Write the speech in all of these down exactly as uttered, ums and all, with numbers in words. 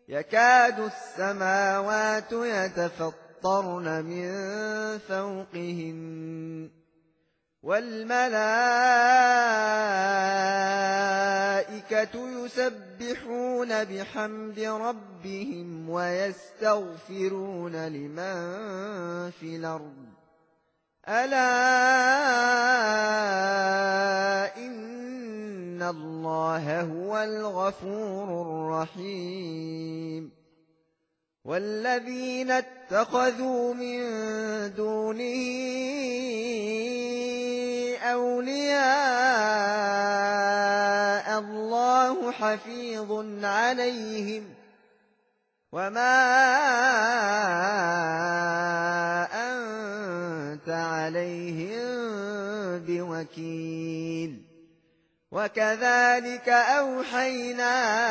يكاد السماوات يتفطرن من فوقهن والملائكة يسبحون بحمد ربهم ويستغفرون لمن في الأرض ألا إن الله هو الغفور الرحيم والذين اتخذوا من دونه أولياء الله حفيظ عليهم وما أنت عليهم بوكيل وكذلك أوحينا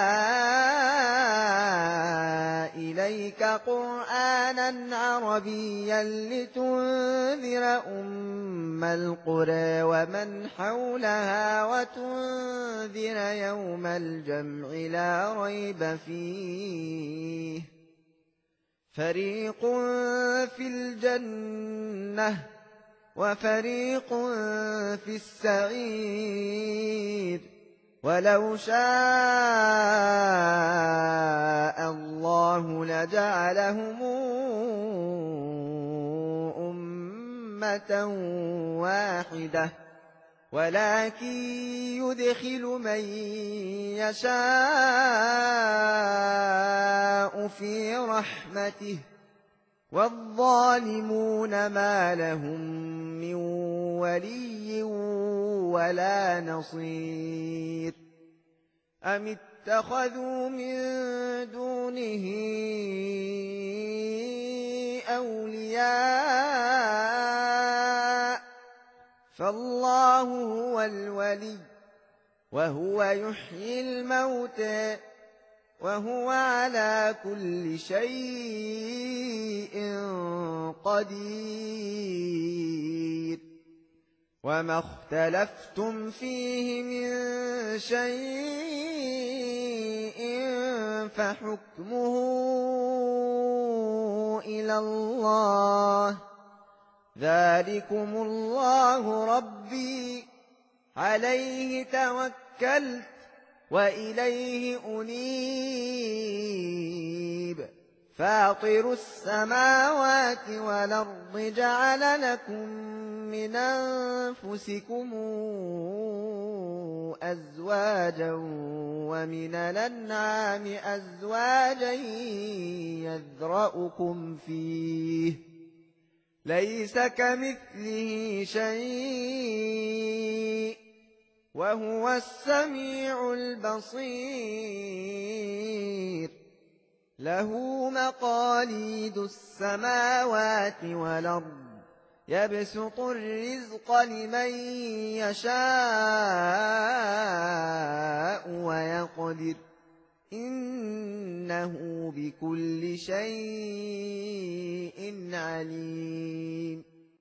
إليك قرآنا عربيا لتنذر أم القرى ومن حولها وتنذر يوم الجمع لا ريب فيه فريق في الجنة وفريق في السعير ولو شاء الله لجعلهم أمة واحدة ولكن يدخل من يشاء في رحمته والظالمون ما لهم من ولي ولا نصير أم اتخذوا من دونه أولياء فالله هو الولي وهو يحيي الموتى وهو على كل شيء قدير وما اختلفتم فيه من شيء فحكمه إلى الله ذلكم الله ربي عليه توكلت وإليه أنيب فاطر السماوات والأرض جعل لكم من أنفسكم أزواجا ومن الأنعام أزواجا يذرأكم فيه ليس كمثله شيء وهو السميع البصير له مقاليد السماوات والأرض يبسط الرزق لمن يشاء ويقدر إنه بكل شيء عليم